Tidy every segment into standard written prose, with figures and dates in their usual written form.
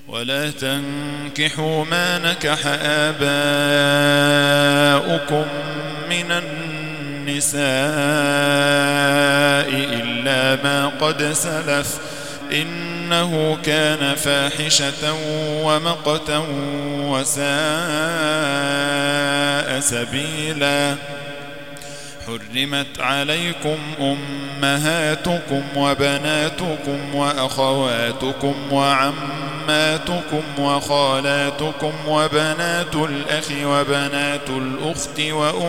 ولا تنكحوا ما نكح آباؤكم من النساء إلا ما قد سلف إنه كان فاحشة ومقتا وساء سبيلا. حرمت عليكم أمهاتكم وبناتكم وأخواتكم وعماتكم وخالاتكم وبنات الأخ وبنات الأخت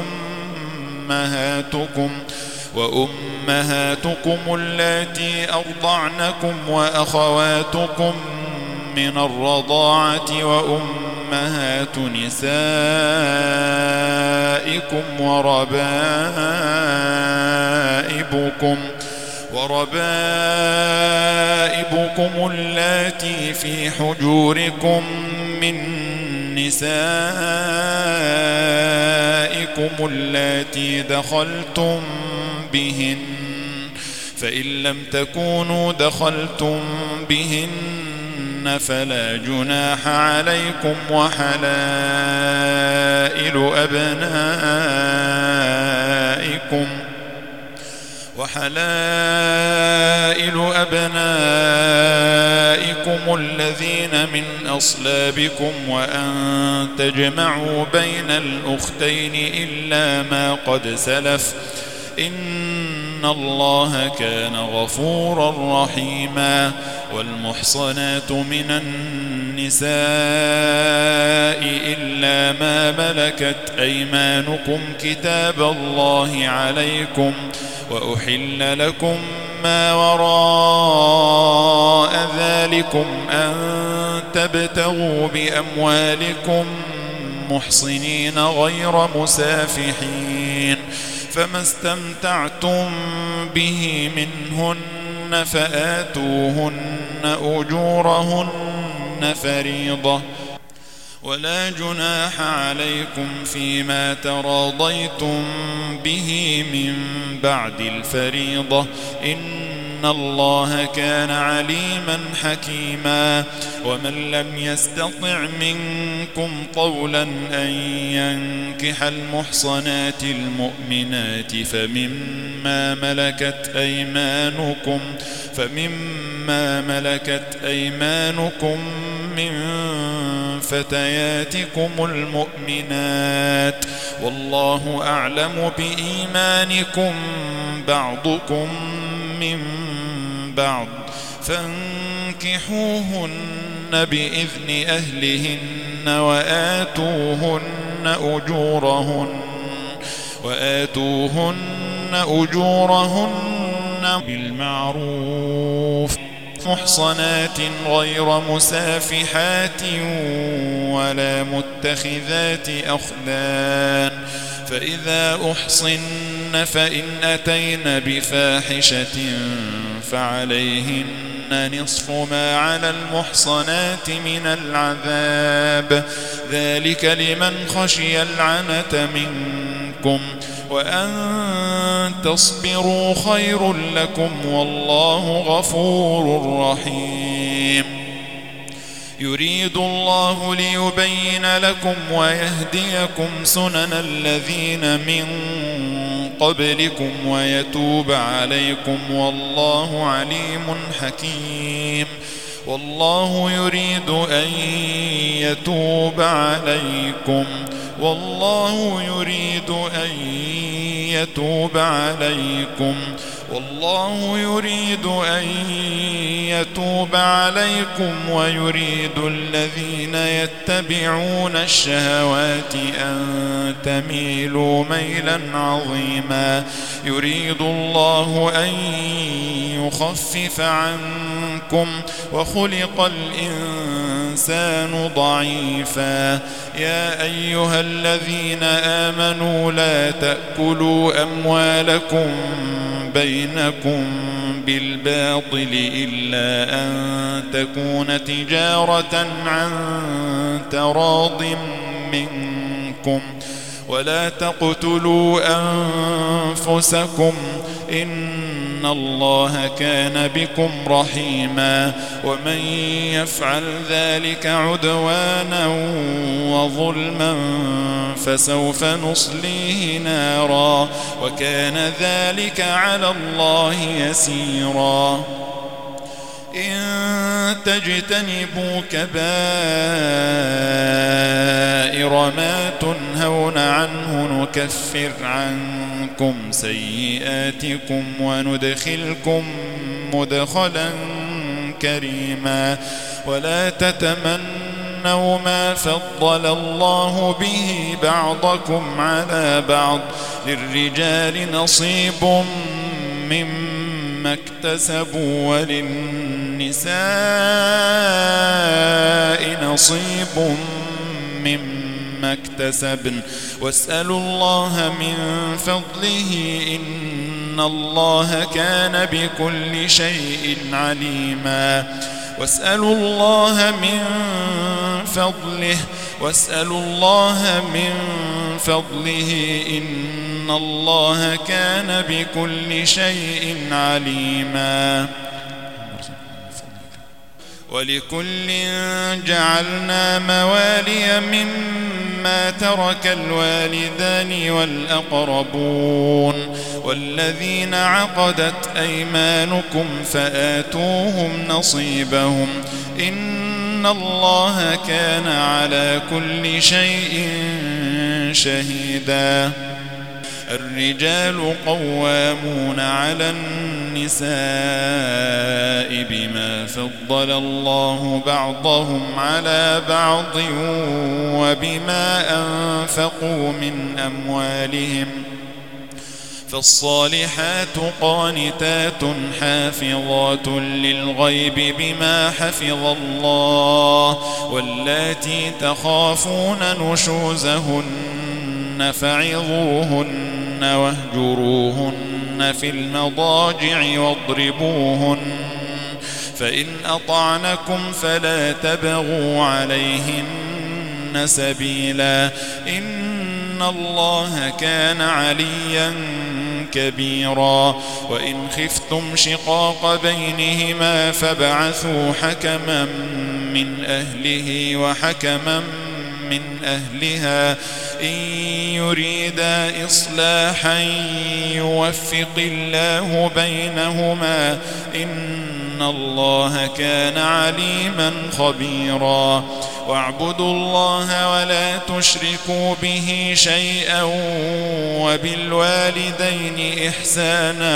وأمهاتكم اللاتي أرضعنكم وأخواتكم من الرضاعة وأمهات نسائكم وربائبكم اللاتي في حجوركم من نسائكم اللاتي دخلتم بهن، فإن لم تكونوا دخلتم بهن فلا جناح عليكم. وحلائل أبنائكم الذين من أصلابكم وأن تجمعوا بين الأختين إلا ما قد سلف إن الله كان غفورا رحيما. والمحصنات من النساء إلا ما ملكت أيمانكم كتاب الله عليكم، وأحل لكم ما وراء ذلكم أن تبتغوا بأموالكم محصنين غير مسافحين، فما استمتعتم به منهن فآتوهن أجورهن فريضة، ولا جناح عليكم فيما تراضيتم به من بعد الفريضة إن الله كان عليما حكيما. ومن لم يستطع منكم طولا أن ينكح المحصنات المؤمنات فمما ملكت أيمانكم من فتياتكم المؤمنات، والله أعلم بإيمانكم بعضكم من بعض، فانكحوهن بإذن أهلهن وآتوهن أجورهن بالمعروف محصنات غير مسافحات ولا متخذات أخدان، فإذا أحصن فإن أتين بفاحشة فعليهن نصف ما على المحصنات من العذاب، ذلك لمن خشي العنة منكم، وأن تصبروا خير لكم والله غفور رحيم. يريد الله ليبين لكم ويهديكم سنن الذين من قبلكم ويتوب عليكم والله عليم حكيم. والله يريد أن يتوب عليكم والله يريد أن يتوب عليكم ويريد الذين يتبعون الشهوات أن تميلوا ميلا عظيما. يريد الله أن يخفف عنكم وخلق الإنسان ضعيفا. يا أيها الذين آمنوا لا تأكلوا أموالكم بينكم بالباطل إلا أن تكون تجارة عن تراض منكم، ولا تقتلوا أنفسكم إن إن الله كان بكم رحيما ومن يفعل ذلك عدوانا وظلما فسوف نصليه نارا وكان ذلك على الله يسيرا إن تجتنبوا كبائر ما تنهون عنه نكفر عنكم سيئاتكم وندخلكم مدخلا كريما ولا تتمنوا ما فضل الله به بعضكم على بعض للرجال نصيب مما اكتسبوا وللنساء نصيب مما اكتسبن واسألوا الله من فضله إن الله كان بكل شيء عليما واسألوا الله من فضله إن الله كان بكل شيء عليما ولكل جعلنا موالي مما ترك الوالدان والأقربون والذين عقدت أيمانكم فآتوهم نصيبهم إن الله كان على كل شيء شهيدا الرجال قوامون على النساء بما فضل الله بعضهم على بعض وبما أنفقوا من أموالهم فالصالحات قانتات حافظات للغيب بما حفظ الله واللاتي تخافون نشوزهن فعظوهن واهجروهن في المضاجع واضربوهن فإن أطعنكم فلا تبغوا عليهن سبيلا إن الله كان عليا كبيرا وإن خفتم شقاق بينهما فابعثوا حكما من أهله وحكما من أهلها إن يريدا إصلاحا يوفق الله بينهما إن الله كان عليما خبيرا واعبدوا الله ولا تشركوا به شيئا وبالوالدين إحسانا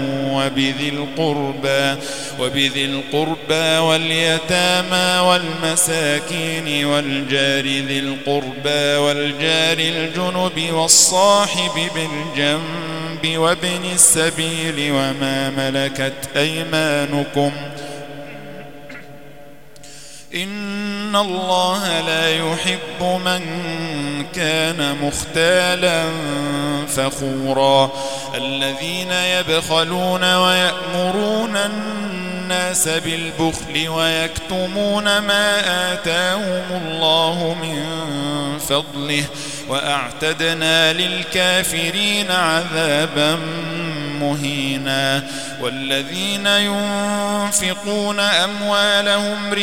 وبذي القربى واليتامى والمساكين والجار ذي القربى والجار الجنب والصاحب بالجنب وابن السبيل وما ملكت أيمانكم إن الله لا يحب من كان مختالا فخورا الذين يبخلون ويأمرون الناس بالبخل ويكتمون ما آتاهم الله من فضله وأعتدنا للكافرين عذابا مهينا والذين ينفقون أموالهم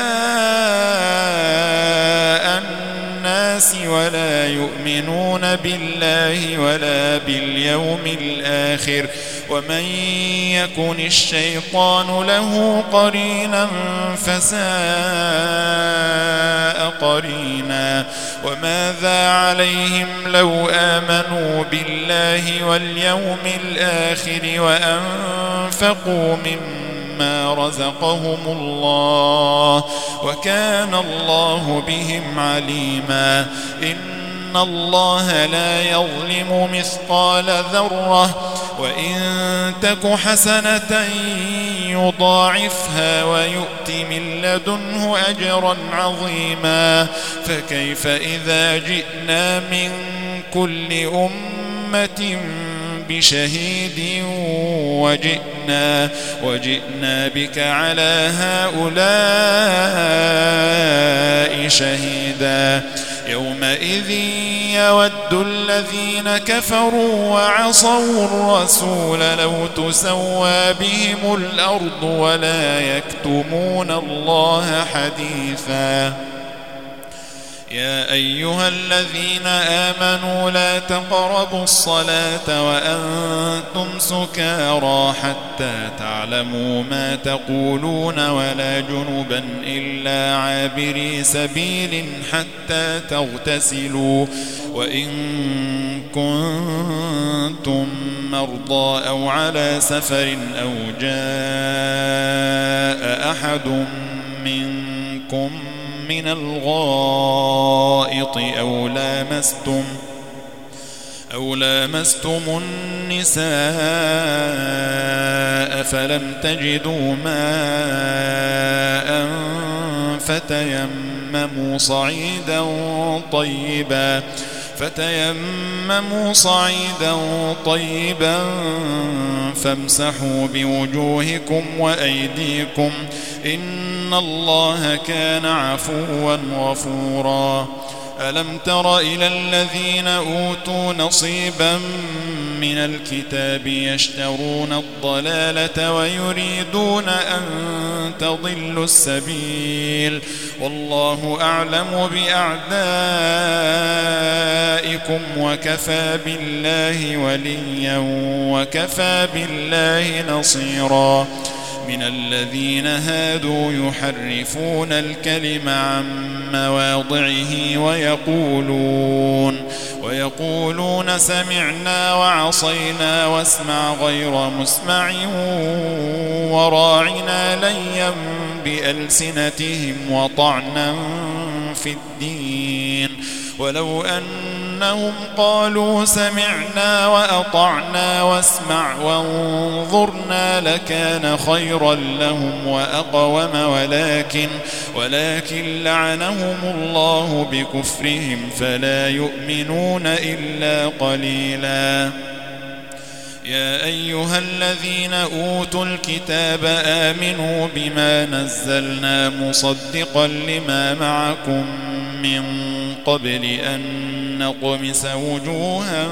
رئاء الناس ولا يؤمنون بالله ولا باليوم الآخر ومن يكن الشيطان له قرينا فساء قرينا وماذا عليهم لو آمنوا بالله واليوم الآخر وأنفقوا مما رزقهم الله وكان الله بهم عليما إن الله لا يظلم مثقال ذرة وإن تك حسنة يضاعفها ويؤت من لدنه أجرا عظيما فكيف إذا جئنا من كل أمة بشهيد وجئنا بك على هؤلاء شهيدا يومئذ يود الذين كفروا وعصوا الرسول لو تسوى بهم الأرض ولا يكتمون الله حديثا. يا أيها الذين آمنوا لا تقربوا الصلاة وأنتم سكارى حتى تعلموا ما تقولون ولا جنبا إلا عابري سبيل حتى تغتسلوا وإن كنتم مرضى أو على سفر أو جاء أحد منكم من الغائط أو لامستم النساء فلم تجدوا ماء فتيمموا صعيدا طيبا فامسحوا بوجوهكم وأيديكم إن الله كان عفوا غفورا. ألم تر إلى الذين أوتوا نصيبا من الكتاب يشترون الضلالة ويريدون أن تضلوا السبيل والله أعلم بأعدائكم وكفى بالله وليا وكفى بالله نصيرا. من الذين هادوا يحرفون الكلم عن مواضعه ويقولون سمعنا وعصينا واسمع غير مسمع وراعنا ليا بألسنتهم وطعنا في الدين ولو أنهم قالوا سمعنا وأطعنا واسمع وانظرنا لكان خيرا لهم وأقوم ولكن لعنهم الله بكفرهم فلا يؤمنون إلا قليلا. يا أيها الذين أوتوا الكتاب آمنوا بما نزلنا مصدقا لما معكم من قبل أن نطمس وجوها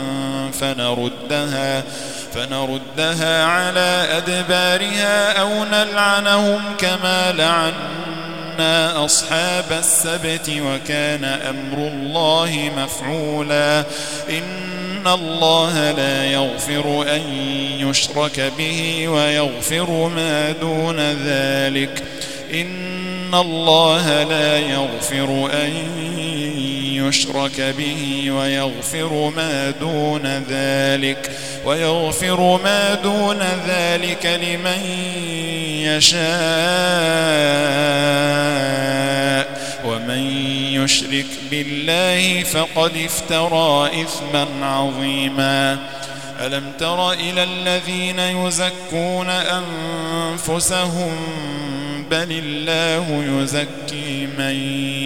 فنردها على أدبارها أو نلعنهم كما لعنا أصحاب السبت وكان أمر الله مفعولا. إن الله لا يغفر أن يشرك به ويغفر ما دون ذلك ويغفر ما دون ذلك لمن يشاء ومن يشرك بالله فقد افترى إثما عظيما. ألم تر إلى الذين يزكون أنفسهم بل الله يزكي من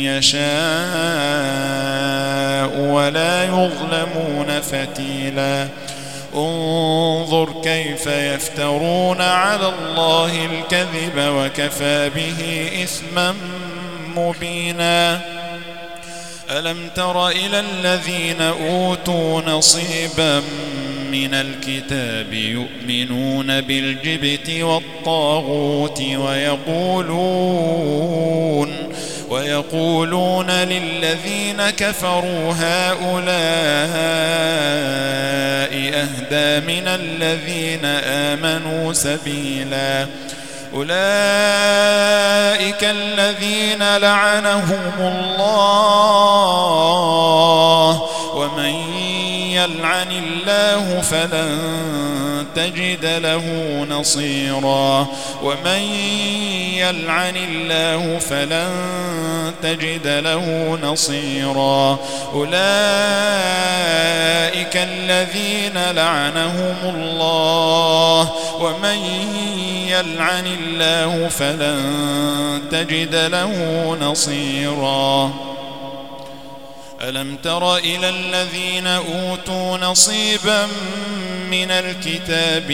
يشاء ولا يظلمون فتيلا. انظر كيف يفترون على الله الكذب وكفى به إثما مبينا. ألم تر إلى الذين أوتوا نصيبا من الكتاب يؤمنون بالجبت والطاغوت ويقولون للذين كفروا هؤلاء أهدى من الذين آمنوا سبيلا. أولئك الذين لعنهم الله ومن يلعن الله فلن تجد له نصيرا. أولئك الذين لعنهم الله ومن يلعن الله فلن تجد له نصيرا. ألم تر إلى الذين أوتوا نصيبا من الكتاب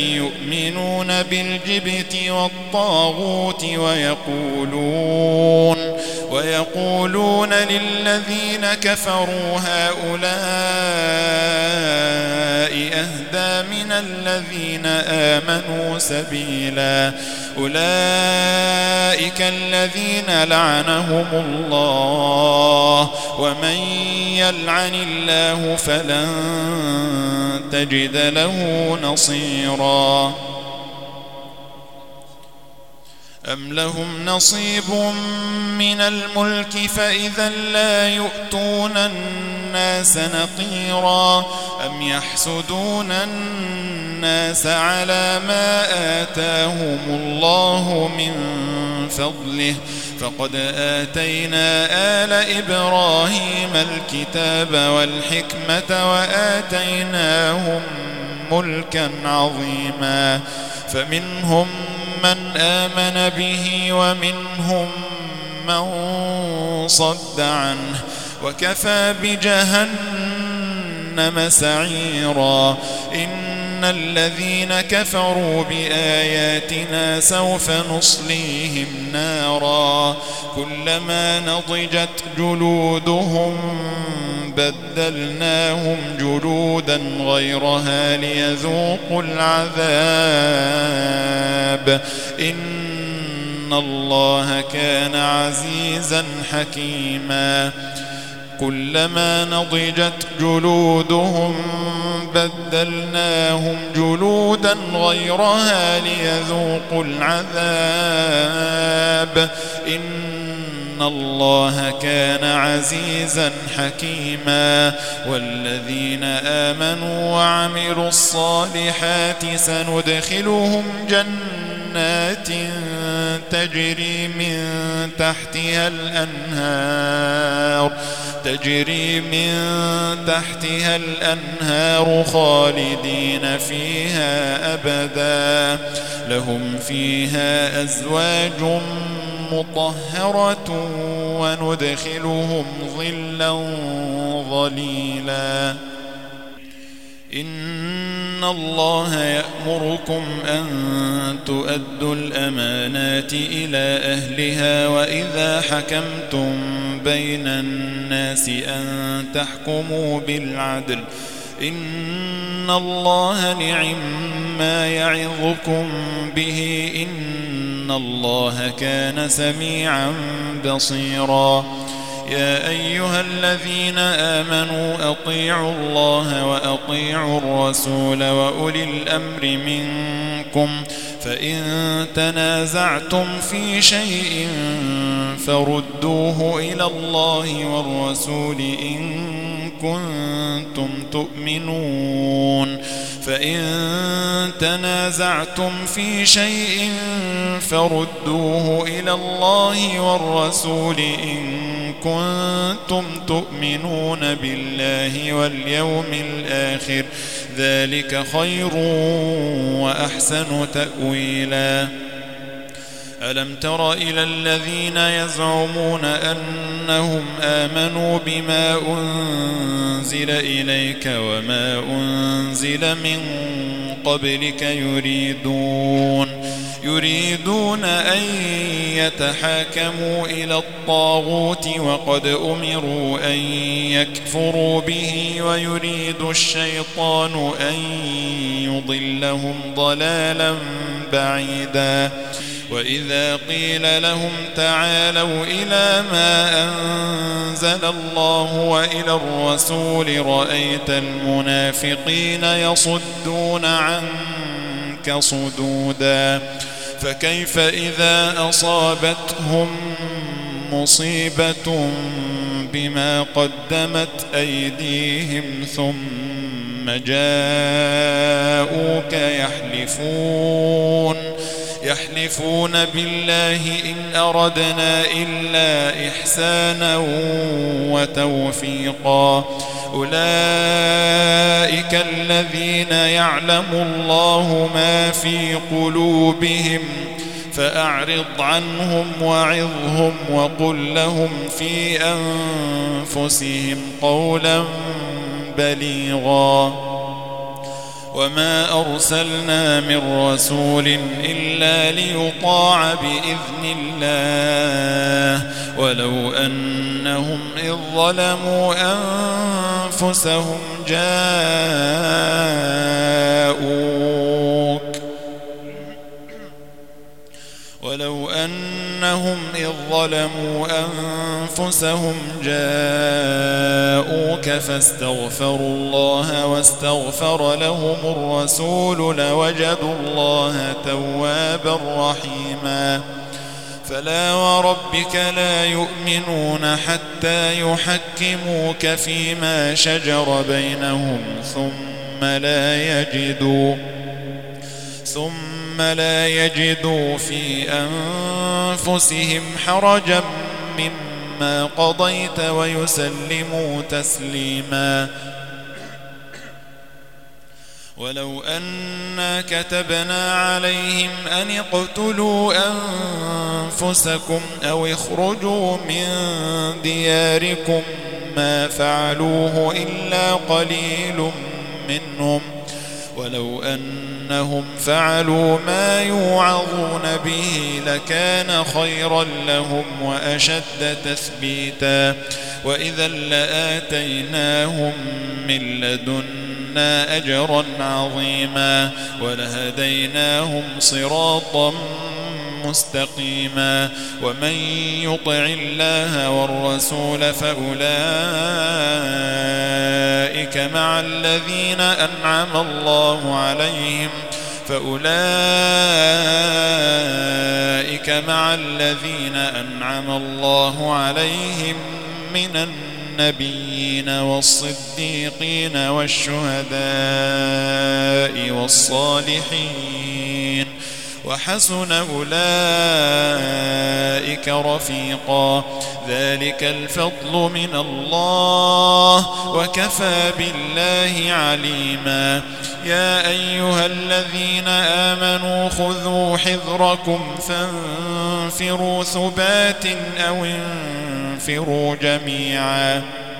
يؤمنون بالجبت والطاغوت ويقولون للذين كفروا هؤلاء أهدى من الذين آمنوا سبيلا أولئك الذين لعنهم الله ومن يلعن الله فلن تجد له نصيرا أم لهم نصيب من الملك فإذا لا يؤتون الناس نقيرا أم يحسدون الناس على ما آتاهم الله من فضله فقد آتينا آل إبراهيم الكتاب والحكمة وآتيناهم ملكا عظيما فمنهم من آمن به ومنهم من صد عنه وكفى بجهنم سعيرا إن الذين كفروا بآياتنا سوف نصليهم نارا كلما نضجت جلودهم بدلناهم جلودا غيرها ليذوقوا العذاب إن الله كان عزيزا حكيما كلما نضجت جلودهم بدلناهم جلودا غيرها ليذوقوا العذاب إن الله كان عزيزا حكيما والذين آمنوا وعملوا الصالحات سندخلهم جنات تجري من تحتها الأنهار خالدين فيها أبدا لهم فيها أزواج مطهرة وندخلهم ظلا ظليلا إن الله يأمركم أن تؤدوا الأمانات إلى أهلها وإذا حكمتم بين الناس أن تحكموا بالعدل إن الله نعم ما يعظكم به إن الله كان سميعا بصيرا يا أيها الذين آمنوا أطيعوا الله وأطيعوا الرسول وأولي الأمر منكم فإن تنازعتم في شيء فردوه إلى الله والرسول إن كنتم تؤمنون فإن تنازعتم في شيء فردوه إلى الله والرسول إن كنتم تؤمنون بالله واليوم الآخر ذلك خير وأحسن تأويلا ألم تر إلى الذين يزعمون أنهم آمنوا بما أنزل إليك وما أنزل من قبلك يريدون أن يتحاكموا إلى الطاغوت وقد أمروا أن يكفروا به ويريد الشيطان أن يضلهم ضلالا بعيدا وإذا قيل لهم تعالوا إلى ما أنزل الله وإلى الرسول رأيت المنافقين يصدون عنك صدودا فكيف إذا أصابتهم مصيبة بما قدمت أيديهم ثم جاءوك يحلفون بالله إن أردنا إلا إحسانا وتوفيقا أولئك الذين يعلم الله ما في قلوبهم فأعرض عنهم وعظهم وقل لهم في أنفسهم قولا بليغا وما أرسلنا من رسول إلا ليطاع بإذن الله ولو أنهم إذ ظلموا أنفسهم جاءوك فاستغفروا الله واستغفر لهم الرسول لوجدوا الله توابا رحيما فلا وربك لا يؤمنون حتى يحكموك فيما شجر بينهم ثم لا يجدوا في أنفسهم حرجا مما قضيت ويسلموا تسليما ولو أنا كتبنا عليهم أن اقتلوا أنفسكم أو اخرجوا من دياركم ما فعلوه إلا قليل منهم ولو أنهم فعلوا ما يوعظون به لكان خيرا لهم وأشد تثبيتا وإذا لآتيناهم من لدنا أجرا عظيما ولهديناهم صراطا مستقيما ومن يطع الله والرسول فأولئك مع الذين أنعم الله عليهم من النبيين والصديقين والشهداء والصالحين وحسن أولئك رفيقا ذلك الفضل من الله وكفى بالله عليما يا أيها الذين آمنوا خذوا حذركم فانفروا ثبات أو انفروا جميعا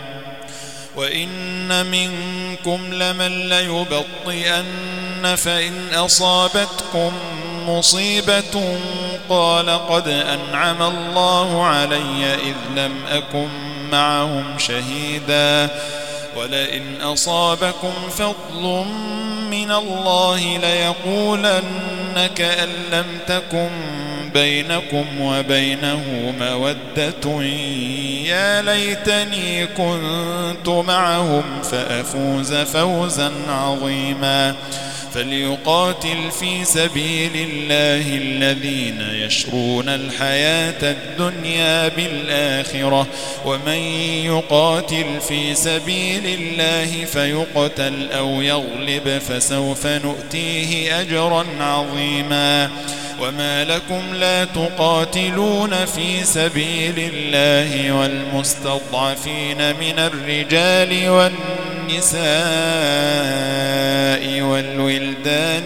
وإن منكم لمن ليبطئن فإن أصابتكم مصيبة قال قد أنعم الله علي إذ لم أكن معهم شهيدا ولئن أصابكم فضل من الله ليقولن كأن لم تكن بينكم وبينه مودة يا ليتني كنت معهم فأفوز فوزا عظيما فليقاتل في سبيل الله الذين يشرون الحياة الدنيا بالآخرة ومن يقاتل في سبيل الله فيقتل أو يغلب فسوف نؤتيه أجرا عظيما وما لكم لا تقاتلون في سبيل الله والمستضعفين من الرجال والنساء والولدان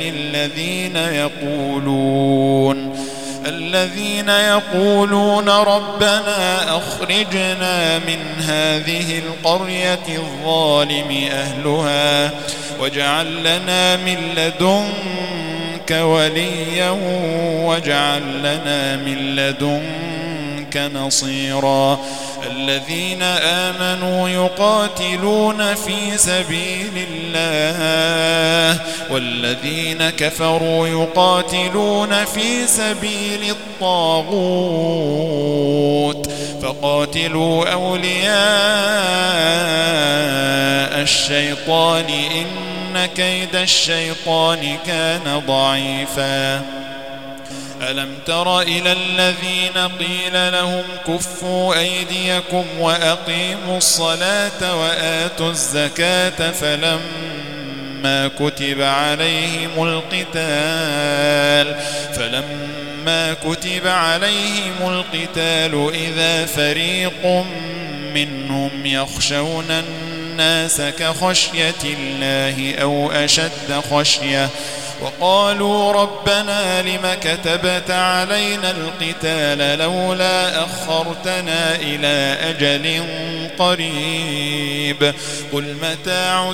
الذين يقولون ربنا أخرجنا من هذه القرية الظالم أهلها واجعل لنا من لدنك وليا واجعل لنا من لدنك نصيرا الذين آمنوا يقاتلون في سبيل الله والذين كفروا يقاتلون في سبيل الطاغوت فقاتلوا أولياء الشيطان إن كيد الشيطان كان ضعيفا ألم تر إلى الذين قيل لهم كفوا أيديكم وأقيموا الصلاة وآتوا الزكاة فلما كتب عليهم القتال إذا فريق منهم يخشون الناس كخشية الله أو أشد خشية وقالوا ربنا لم كتبت علينا القتال لولا أخرتنا إلى أجل قريب قل متاع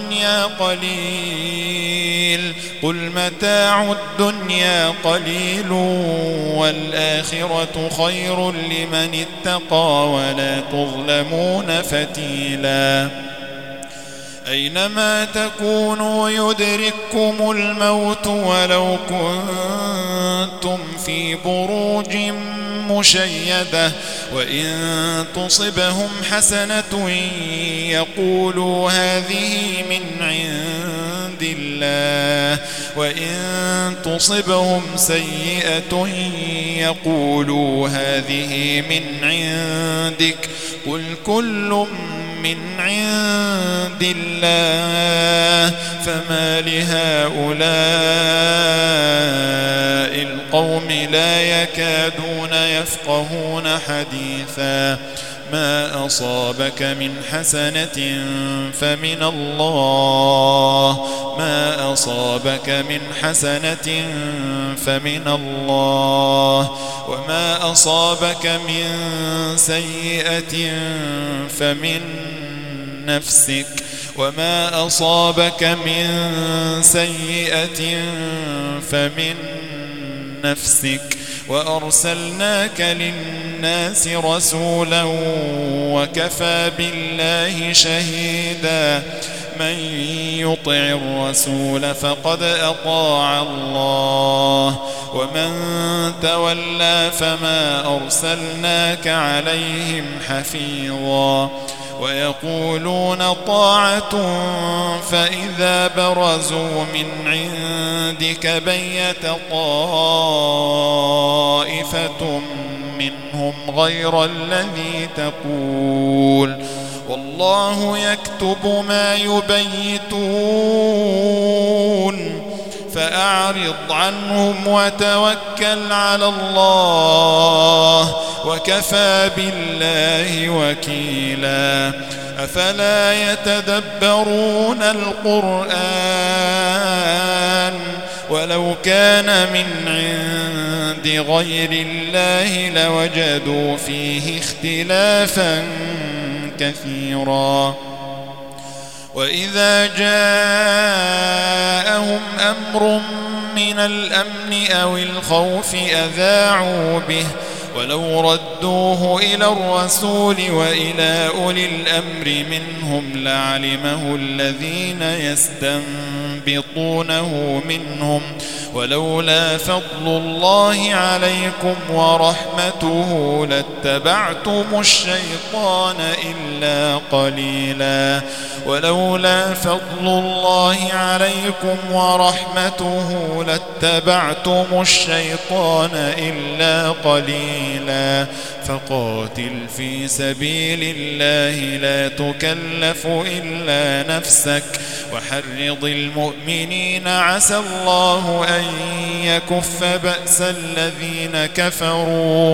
الدنيا قليل والآخرة خير لمن اتقى ولا تظلمون فتيلا أينما تكونوا يدرككم الموت ولو كنتم في بروج مشيدة وإن تصبهم حسنة يقولوا هذه من عند الله وإن تصبهم سيئة يقولوا هذه من عندك قل كل من عند الله فما لهؤلاء القوم لا يكادون يفقهون حديثا ما أصابك من حسنة فمن الله وما أصابك من سيئة فمن نفسك وأرسلناك للناس رسولا وكفى بالله شهيدا من يطع الرسول فقد أطاع الله ومن تولى فما أرسلناك عليهم حفيظا ويقولون طاعة فإذا برزوا من عندك بيت طائفة منهم غير الذي تقول والله يكتب ما يبيتون فأعرض عنهم وتوكل على الله وكفى بالله وكيلا أفلا يتدبرون القرآن ولو كان من عند غير الله لوجدوا فيه اختلافا كثيرا وإذا جاءهم أمر من الأمن أو الخوف أذاعوا به ولو ردوه إلى الرسول وإلى أولي الأمر منهم لعلمه الذين يستنبطونه منهم ولولا فضل الله عليكم ورحمته لاتبعتم الشيطان إلا قليلا فقاتل في سبيل الله لا تكلف إلا نفسك وحرض المؤمنين عسى الله أن يكف بأس الذين كفروا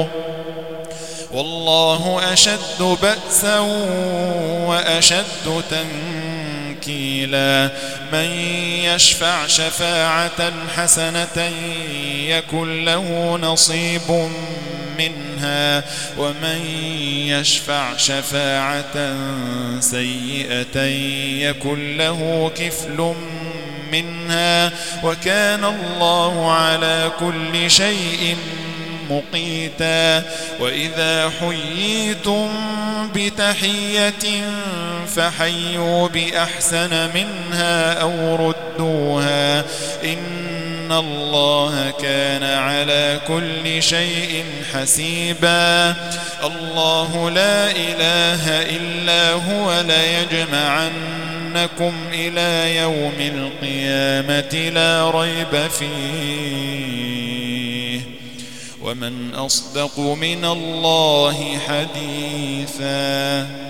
والله أشد بأسا وأشد تنكيلا من يشفع شفاعة حسنة يكن له نصيب منها ومن يشفع شفاعة سيئة يكن له كفل منها وكان الله على كل شيء مقيتا وإذا حييتم بتحية فحيوا بأحسن منها أو ردوها إن الله كان على كل شيء حسيبا الله لا إله إلا هو ليجمعنكم إلى يوم القيامة لا ريب فيه ومن أصدق من الله حديثا